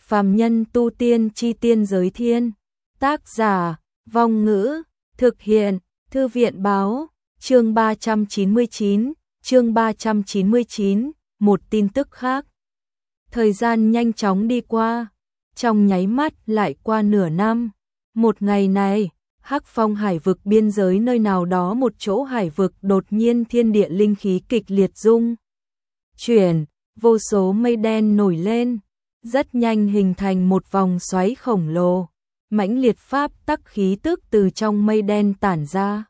Phàm nhân tu tiên chi tiên giới thiên. Tác giả, Vong Ngữ, thực hiện, Thư viện báo, chương 399, một tin tức khác. Thời gian nhanh chóng đi qua, trong nháy mắt lại qua nửa năm. Một ngày này, Hắc Phong hải vực biên giới nơi nào đó một chỗ hải vực đột nhiên thiên địa linh khí kịch liệt rung chuyển, vô số mây đen nổi lên, rất nhanh hình thành một vòng xoáy khổng lồ, mãnh liệt pháp tắc khí tức từ trong mây đen tản ra,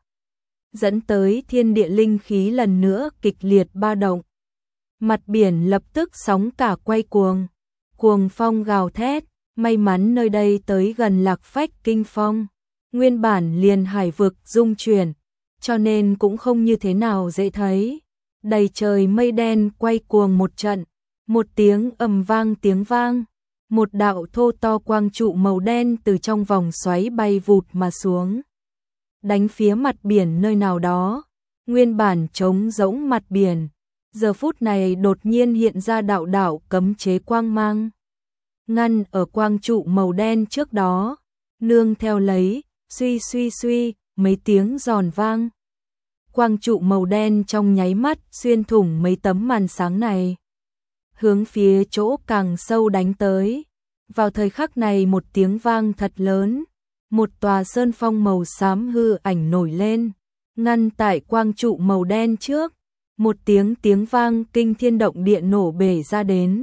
dẫn tới thiên địa linh khí lần nữa kịch liệt ba động. Mặt biển lập tức sóng cả quay cuồng, cuồng phong gào thét, may mắn nơi đây tới gần Lạc Phách Kinh Phong, nguyên bản liền hải vực rung chuyển, cho nên cũng không như thế nào dễ thấy. Đầy trời mây đen quay cuồng một trận, một tiếng ầm vang tiếng vang, một đạo thô to quang trụ màu đen từ trong vòng xoáy bay vụt mà xuống, đánh phía mặt biển nơi nào đó. Nguyên bản trống rỗng mặt biển, giờ phút này đột nhiên hiện ra đạo đạo cấm chế quang mang, ngăn ở quang trụ màu đen trước đó, nương theo lấy suy suy suy mấy tiếng giòn vang. Quang trụ màu đen trong nháy mắt xuyên thủng mấy tấm màn sáng này, hướng phía chỗ càng sâu đánh tới. Vào thời khắc này một tiếng vang thật lớn, một tòa sơn phong màu xám hư ảnh nổi lên, ngăn tại quang trụ màu đen trước. Một tiếng vang kinh thiên động địa nổ bể ra đến,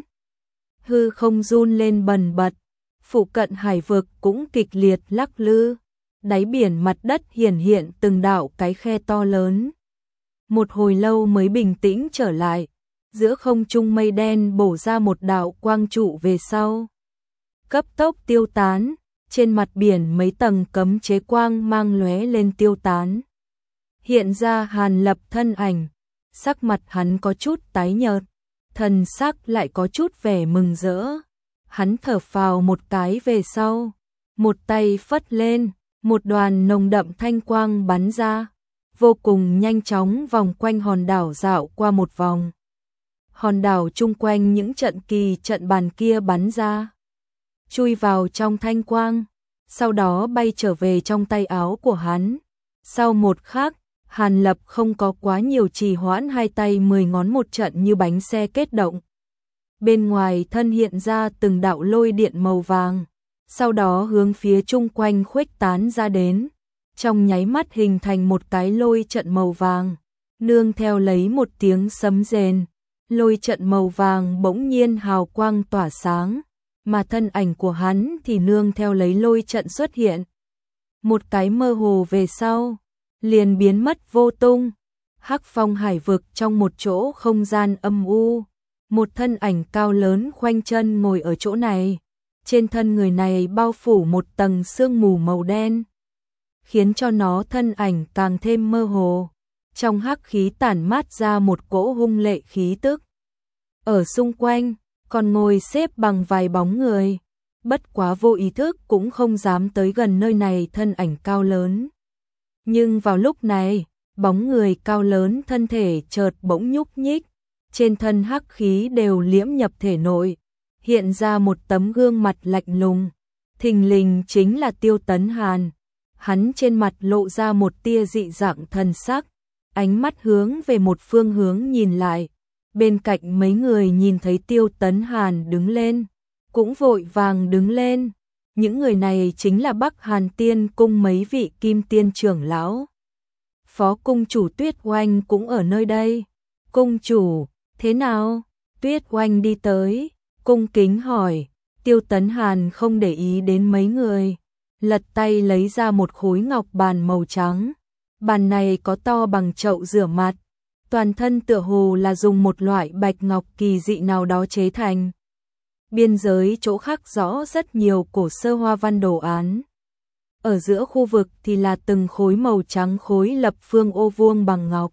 hư không run lên bần bật, phụ cận hải vực cũng kịch liệt lắc lư, đáy biển mặt đất hiện từng đạo cái khe to lớn. Một hồi lâu mới bình tĩnh trở lại, giữa không trung mây đen bổ ra một đạo quang trụ về sau, cấp tốc tiêu tán, trên mặt biển mấy tầng cấm chế quang mang lóe lên tiêu tán. Hiện ra Hàn Lập thân ảnh, sắc mặt hắn có chút tái nhợt, thần sắc lại có chút vẻ mừng rỡ. Hắn thở phào một cái về sau, một tay phất lên, một đoàn nồng đậm thanh quang bắn ra, vô cùng nhanh chóng vòng quanh hòn đảo dạo qua một vòng. Hòn đảo chung quanh những trận kỳ trận bàn kia bắn ra, chui vào trong thanh quang, sau đó bay trở về trong tay áo của hắn. Sau một khắc, Hàn Lập không có quá nhiều trì hoãn, hai tay 10 ngón một trận như bánh xe kết động. Bên ngoài thân hiện ra từng đạo lôi điện màu vàng, sau đó hướng phía chung quanh khuếch tán ra đến, trong nháy mắt hình thành một cái lôi trận màu vàng, nương theo lấy một tiếng sấm rền, lôi trận màu vàng bỗng nhiên hào quang tỏa sáng, mà thân ảnh của hắn thì nương theo lấy lôi trận xuất hiện. Một cái mơ hồ về sau, liền biến mất vô tung. Hắc Phong hải vực trong một chỗ không gian âm u, một thân ảnh cao lớn khoanh chân ngồi ở chỗ này. Trên thân người này bao phủ một tầng sương mù màu đen, khiến cho nó thân ảnh càng thêm mơ hồ. Trong hắc khí tản mát ra một cỗ hung lệ khí tức. Ở xung quanh, còn ngồi xếp bằng vài bóng người, bất quá vô ý thức cũng không dám tới gần nơi này thân ảnh cao lớn. Nhưng vào lúc này, bóng người cao lớn thân thể chợt bỗng nhúc nhích, trên thân hắc khí đều liễm nhập thể nội, hiện ra một tấm gương mặt lạnh lùng, thình lình chính là Tiêu Tấn Hàn. Hắn trên mặt lộ ra một tia dị dạng thần sắc, ánh mắt hướng về một phương hướng nhìn lại. Bên cạnh mấy người nhìn thấy Tiêu Tấn Hàn đứng lên, cũng vội vàng đứng lên. Những người này chính là Bắc Hàn Tiên cung mấy vị kim tiên trưởng lão. Phó cung chủ Tuyết Oanh cũng ở nơi đây. Cung chủ, thế nào? Tuyết Oanh đi tới, cung kính hỏi. Tiêu Tấn Hàn không để ý đến mấy người, lật tay lấy ra một khối ngọc bàn màu trắng. Bàn này có to bằng chậu rửa mặt, toàn thân tựa hồ là dùng một loại bạch ngọc kỳ dị nào đó chế thành. Biên giới chỗ khắc rõ rất nhiều cổ sơ hoa văn đồ án. Ở giữa khu vực thì là từng khối màu trắng khối lập phương ô vuông bằng ngọc.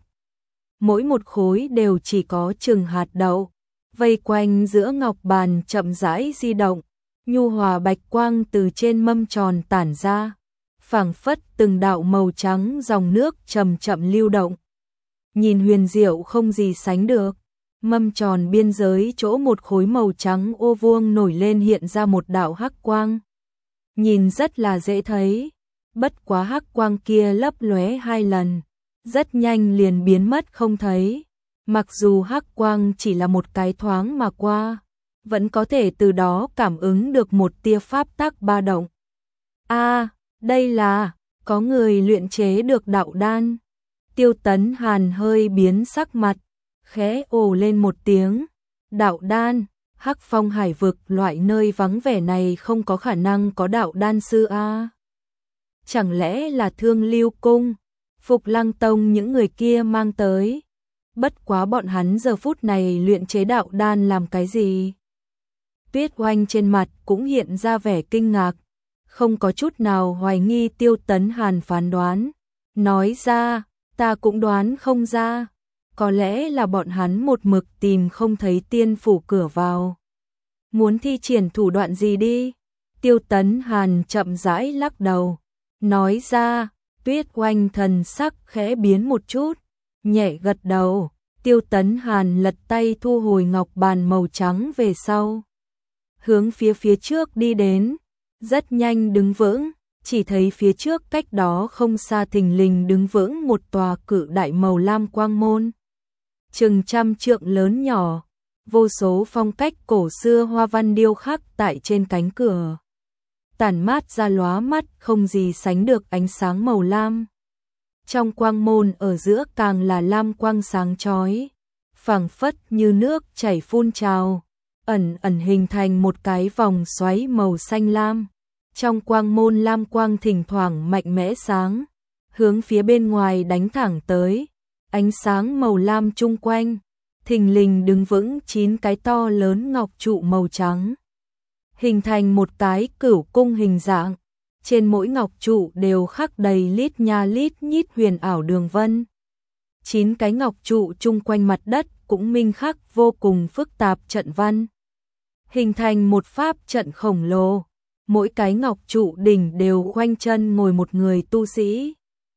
Mỗi một khối đều chỉ có chừng hạt đậu, vây quanh giữa ngọc bàn chậm rãi di động, nhu hòa bạch quang từ trên mâm tròn tản ra, phảng phất từng đạo màu trắng dòng nước chậm chậm lưu động. Nhìn huyền diệu không gì sánh được, mâm tròn biên giới chỗ một khối màu trắng ô vuông nổi lên hiện ra một đạo hắc quang. Nhìn rất là dễ thấy, bất quá hắc quang kia lấp lóe 2 lần, rất nhanh liền biến mất không thấy. Mặc dù hắc quang chỉ là một cái thoáng mà qua, vẫn có thể từ đó cảm ứng được một tia pháp tắc ba động. Đây là, có người luyện chế được đạo đan. Tiêu Tấn Hàn hơi biến sắc mặt, khẽ ồ lên một tiếng. Đạo đan, Hắc Phong Hải vực loại nơi vắng vẻ này không có khả năng có đạo đan sư a. Chẳng lẽ là Thương Lưu Cung, Phục Lăng Tông những người kia mang tới? Bất quá bọn hắn giờ phút này luyện chế đạo đan làm cái gì? Tuyết Oanh trên mặt cũng hiện ra vẻ kinh ngạc, không có chút nào hoài nghi Tiêu Tấn Hàn phán đoán. Nói ra, ta cũng đoán không ra, có lẽ là bọn hắn một mực tìm không thấy tiên phủ cửa vào. Muốn thi triển thủ đoạn gì đi? Tiêu Tấn Hàn chậm rãi lắc đầu, nói ra. Tuyết Oanh thần sắc khẽ biến một chút, nhẹ gật đầu. Tiêu Tấn Hàn lật tay thu hồi ngọc bàn màu trắng về sau, hướng phía trước đi đến, rất nhanh đứng vững, chỉ thấy phía trước cách đó không xa thình lình đứng vững một tòa cự đại màu lam quang môn. Chừng trăm trượng lớn nhỏ, vô số phong cách cổ xưa hoa văn điêu khắc tại trên cánh cửa, tản mát ra lóa mắt không gì sánh được ánh sáng màu lam. Trong quang môn ở giữa càng là lam quang sáng chói, phảng phất như nước chảy phun trào, ẩn ẩn hình thành một cái vòng xoáy màu xanh lam. Trong quang môn lam quang thỉnh thoảng mạnh mẽ sáng, hướng phía bên ngoài đánh thẳng tới. Ánh sáng màu lam chung quanh, thình lình đứng vững 9 cái to lớn ngọc trụ màu trắng, hình thành một cái cửu cung hình dạng. Trên mỗi ngọc trụ đều khắc đầy lít nha lít nhít huyền ảo đường vân. 9 cái ngọc trụ chung quanh mặt đất cũng minh khắc vô cùng phức tạp trận văn, hình thành một pháp trận khổng lồ. Mỗi cái ngọc trụ đỉnh đều khoanh chân ngồi một người tu sĩ.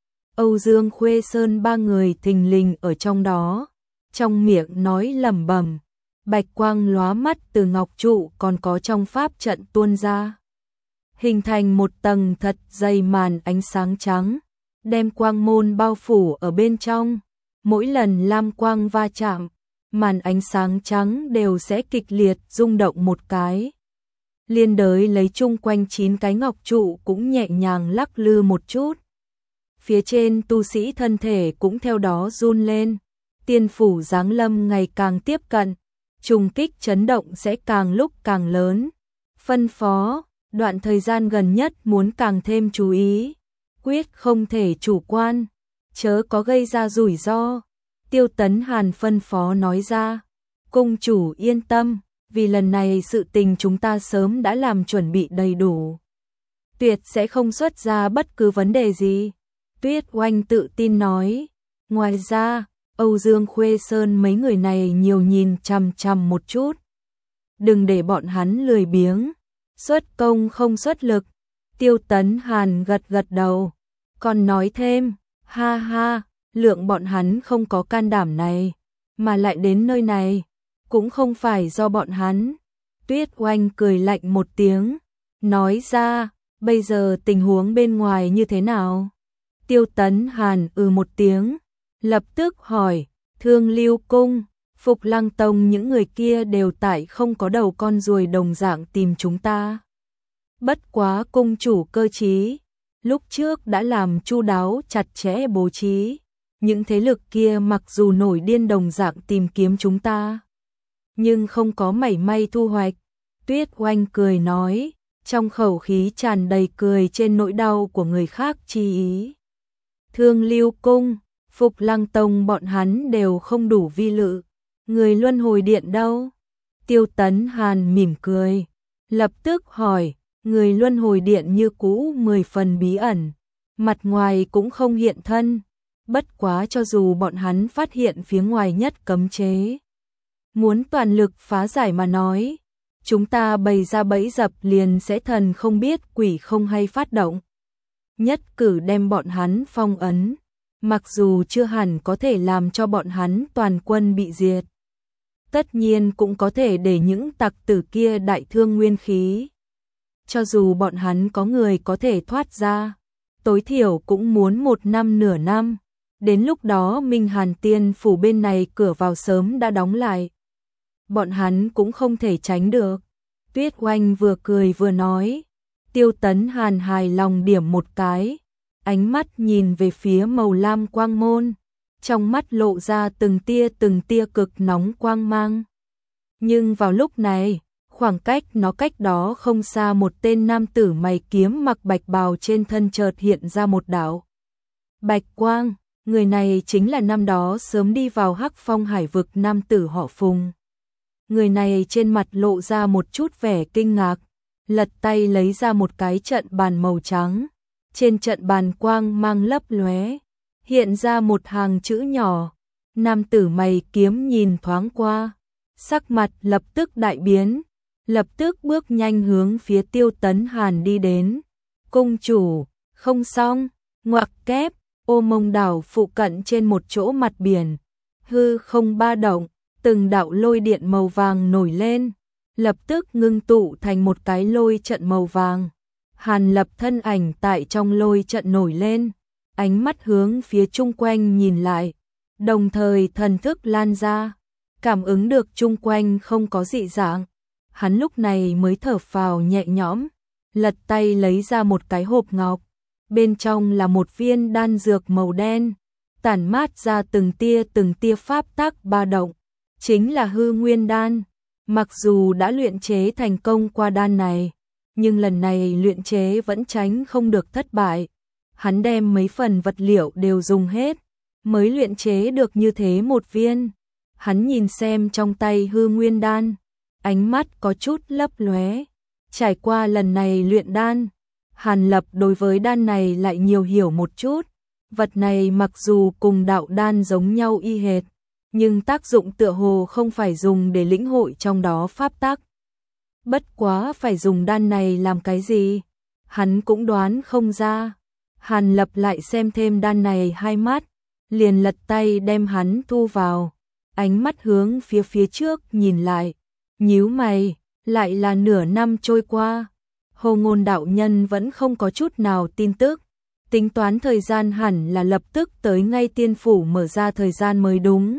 Âu Dương Khuê Sơn ba người thình lình ở trong đó, trong miệng nói lẩm bẩm, bạch quang lóa mắt từ ngọc trụ còn có trong pháp trận tuôn ra, hình thành một tầng thật dày màn ánh sáng trắng, đem quang môn bao phủ ở bên trong. Mỗi lần lam quang va chạm, màn ánh sáng trắng đều sẽ kịch liệt rung động một cái. Liên đới lấy chung quanh 9 cái ngọc trụ cũng nhẹ nhàng lắc lư một chút. Phía trên tu sĩ thân thể cũng theo đó run lên. Tiên phủ giáng lâm ngày càng tiếp cận, trùng kích chấn động sẽ càng lúc càng lớn. Phân phó, đoạn thời gian gần nhất muốn càng thêm chú ý, quyết không thể chủ quan, chớ có gây ra rủi ro. Tiêu Tấn Hàn phân phó nói ra. Cung chủ yên tâm, vì lần này sự tình chúng ta sớm đã làm chuẩn bị đầy đủ, tuyệt sẽ không xuất ra bất cứ vấn đề gì. Tuyết Oanh tự tin nói. Ngoài ra, Âu Dương Khuê Sơn mấy người này nhiều nhìn chằm chằm một chút, đừng để bọn hắn lười biếng, xuất công không xuất lực. Tiêu Tấn Hàn gật gật đầu, còn nói thêm, ha ha, lượng bọn hắn không có can đảm này, mà lại đến nơi này, cũng không phải do bọn hắn. Tuyết Oanh cười lạnh một tiếng, nói ra, bây giờ tình huống bên ngoài như thế nào? Tiêu Tấn Hàn một tiếng, lập tức hỏi, Thương Lưu Cung, Phục Lăng Tông những người kia đều tại không có đầu con ruồi đồng dạng tìm chúng ta. Bất quá cung chủ cơ trí, lúc trước đã làm chu đáo chặt chẽ bố trí, những thế lực kia mặc dù nổi điên đồng dạng tìm kiếm chúng ta, nhưng không có mảy may thu hoạch. Tuyết Oanh cười nói, trong khẩu khí tràn đầy cười trên nỗi đau của người khác chi ý. Thương Lưu Cung, Phục Lăng Tông bọn hắn đều không đủ vi lự, người luân hồi điện đâu? Tiêu Tấn Hàn mỉm cười, lập tức hỏi, người luân hồi điện như cũ 10 phần bí ẩn, mặt ngoài cũng không hiện thân, bất quá cho dù bọn hắn phát hiện phía ngoài nhất cấm chế, muốn toàn lực phá giải mà nói, chúng ta bày ra bẫy dập liền sẽ thần không biết quỷ không hay phát động, nhất cử đem bọn hắn phong ấn, mặc dù chưa hẳn có thể làm cho bọn hắn toàn quân bị diệt, tất nhiên cũng có thể để những tặc tử kia đại thương nguyên khí. Cho dù bọn hắn có người có thể thoát ra, tối thiểu cũng muốn 1 năm nửa năm. Đến lúc đó Minh Hàn Tiên phủ bên này cửa vào sớm đã đóng lại. Bọn hắn cũng không thể tránh được. Tuyết Oanh vừa cười vừa nói. Tiêu Tấn Hàn hài lòng điểm một cái, ánh mắt nhìn về phía màu lam quang môn, trong mắt lộ ra từng tia cực nóng quang mang. Nhưng vào lúc này, khoảng cách đó không xa, một tên nam tử mày kiếm mặc bạch bào trên thân chợt hiện ra một đạo bạch quang, người này chính là năm đó sớm đi vào Hắc Phong Hải vực nam tử họ Phùng. Người này trên mặt lộ ra một chút vẻ kinh ngạc, lật tay lấy ra một cái trận bàn màu trắng, trên trận bàn quang mang lấp lóe, hiện ra một hàng chữ nhỏ. Nam tử mày kiếm nhìn thoáng qua, sắc mặt lập tức đại biến, lập tức bước nhanh hướng phía Tiêu Tấn Hàn đi đến. Công chủ, không xong, ngoặc kép, Ô Mông đảo phụ cận trên một chỗ mặt biển, hư không ba động, từng đạo lôi điện màu vàng nổi lên, lập tức ngưng tụ thành một cái lôi trận màu vàng. Hàn Lập thân ảnh tại trong lôi trận nổi lên, ánh mắt hướng phía chung quanh nhìn lại, đồng thời thần thức lan ra, cảm ứng được chung quanh không có dị dạng. Hắn lúc này mới thở phào nhẹ nhõm, lật tay lấy ra một cái hộp ngọc, bên trong là một viên đan dược màu đen, tản mát ra từng tia pháp tắc ba động, chính là hư nguyên đan. Mặc dù đã luyện chế thành công qua đan này, nhưng lần này luyện chế vẫn tránh không được thất bại. Hắn đem mấy phần vật liệu đều dùng hết, mới luyện chế được như thế một viên. Hắn nhìn xem trong tay hư nguyên đan, ánh mắt có chút lấp lóe. Trải qua lần này luyện đan, Hàn Lập đối với đan này lại nhiều hiểu một chút. Vật này mặc dù cùng đạo đan giống nhau y hệt, nhưng tác dụng tựa hồ không phải dùng để lĩnh hội trong đó pháp tắc. Bất quá phải dùng đan này làm cái gì, hắn cũng đoán không ra. Hàn Lập lại xem thêm đan này 2 mắt, liền lật tay đem hắn thu vào, ánh mắt hướng phía trước nhìn lại, nhíu mày, lại là nửa năm trôi qua, Hồ Ngôn đạo nhân vẫn không có chút nào tin tức, tính toán thời gian hẳn là lập tức tới ngay tiên phủ mở ra thời gian mới đúng.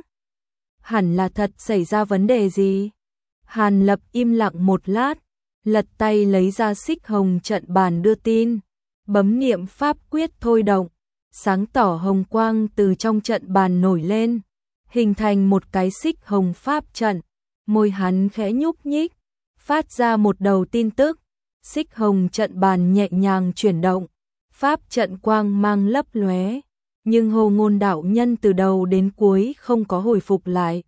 Hẳn là thật xảy ra vấn đề gì? Hàn Lập im lặng một lát, lật tay lấy ra xích hồng trận bàn đưa tin, bấm niệm pháp quyết thôi động, sáng tỏ hồng quang từ trong trận bàn nổi lên, hình thành một cái xích hồng pháp trận. Môi hắn khẽ nhúc nhích, phát ra một đầu tin tức. Xích hồng trận bàn nhẹ nhàng chuyển động, pháp trận quang mang lấp lóe, nhưng Hồ Ngôn đạo nhân từ đầu đến cuối không có hồi phục lại.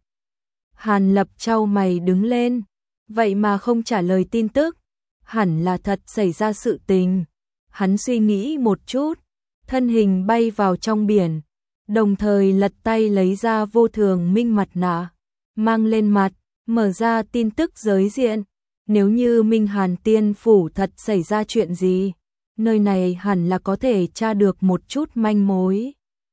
Hàn Lập chau mày đứng lên, vậy mà không trả lời tin tức, hẳn là thật xảy ra sự tình. Hắn suy nghĩ một chút, thân hình bay vào trong biển, đồng thời lật tay lấy ra vô thường minh mặt nạ, mang lên mặt, mở ra tin tức giới diện. Nếu như Minh Hàn Tiên phủ thật xảy ra chuyện gì, nơi này hẳn là có thể tra được một chút manh mối.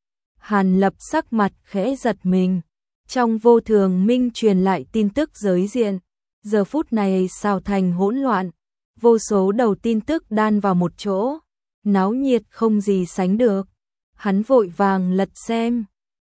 Hàn Lập sắc mặt khẽ giật mình, trong vô thường minh truyền lại tin tức giới diện, giờ phút này xào thành hỗn loạn, vô số đầu tin tức đan vào một chỗ, náo nhiệt không gì sánh được. Hắn vội vàng lật xem,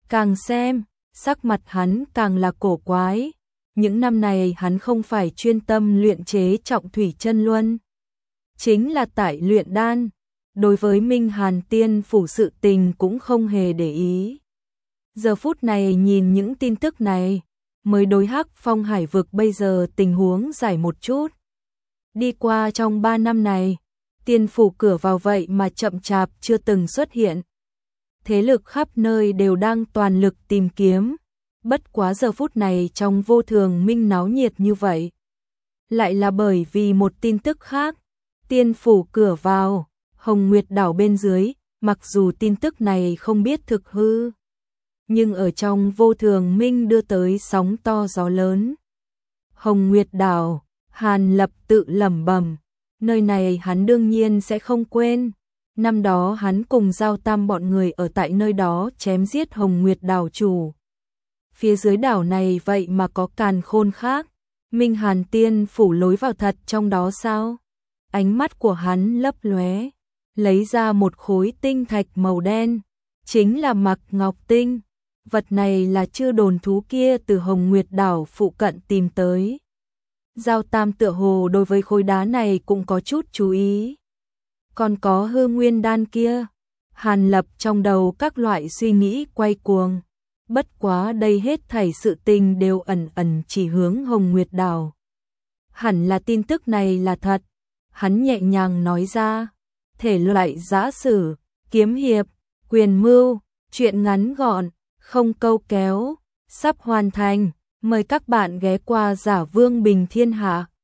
sắc mặt hắn càng là cổ quái. Những năm này hắn không phải chuyên tâm luyện chế trọng thủy chân luân, chính là tại luyện đan, đối với Minh Hàn Tiên phủ sự tình cũng không hề để ý. Giờ phút này nhìn những tin tức này, mới đối Hắc Phong Hải vực bây giờ tình huống giải một chút. Đi qua trong 3 năm này, tiên phủ cửa vào vậy mà chậm chạp chưa từng xuất hiện. Thế lực khắp nơi đều đang toàn lực tìm kiếm. Bất quá giờ phút này trong vô thường minh náo nhiệt như vậy, lại là bởi vì một tin tức khác. Tiên phủ cửa vào, Hồng Nguyệt đảo bên dưới, mặc dù tin tức này không biết thực hư, nhưng ở trong vô thường minh đưa tới sóng to gió lớn. Hồng Nguyệt đảo, Hàn Lập tự lẩm bẩm, nơi này hắn đương nhiên sẽ không quên. Năm đó hắn cùng Giao Tam bọn người ở tại nơi đó chém giết Hồng Nguyệt đảo chủ. phía dưới đảo này vậy mà có càn khôn khác. Minh Hàn Tiên phủ lối vào thật trong đó sao? Ánh mắt của hắn lấp lóe, lấy ra một khối tinh thạch màu đen, chính là Mạc Ngọc Tinh. Vật này là chưa đồn thú kia từ Hồng Nguyệt đảo phụ cận tìm tới. Giao Tam tựa hồ đối với khối đá này cũng có chút chú ý. Còn có Hư Nguyên đan kia. Hàn Lập trong đầu các loại suy nghĩ quay cuồng. Bất quá đây hết thảy sự tình đều ẩn ẩn chỉ hướng Hồng Nguyệt đảo. Hẳn là tin tức này là thật. Hắn nhẹ nhàng nói ra. Thể loại giã sử, kiếm hiệp, quyền mưu, truyện ngắn gọn, không câu kéo, sắp hoàn thành. Mời các bạn ghé qua Giả Vương Bình Thiên Hạ.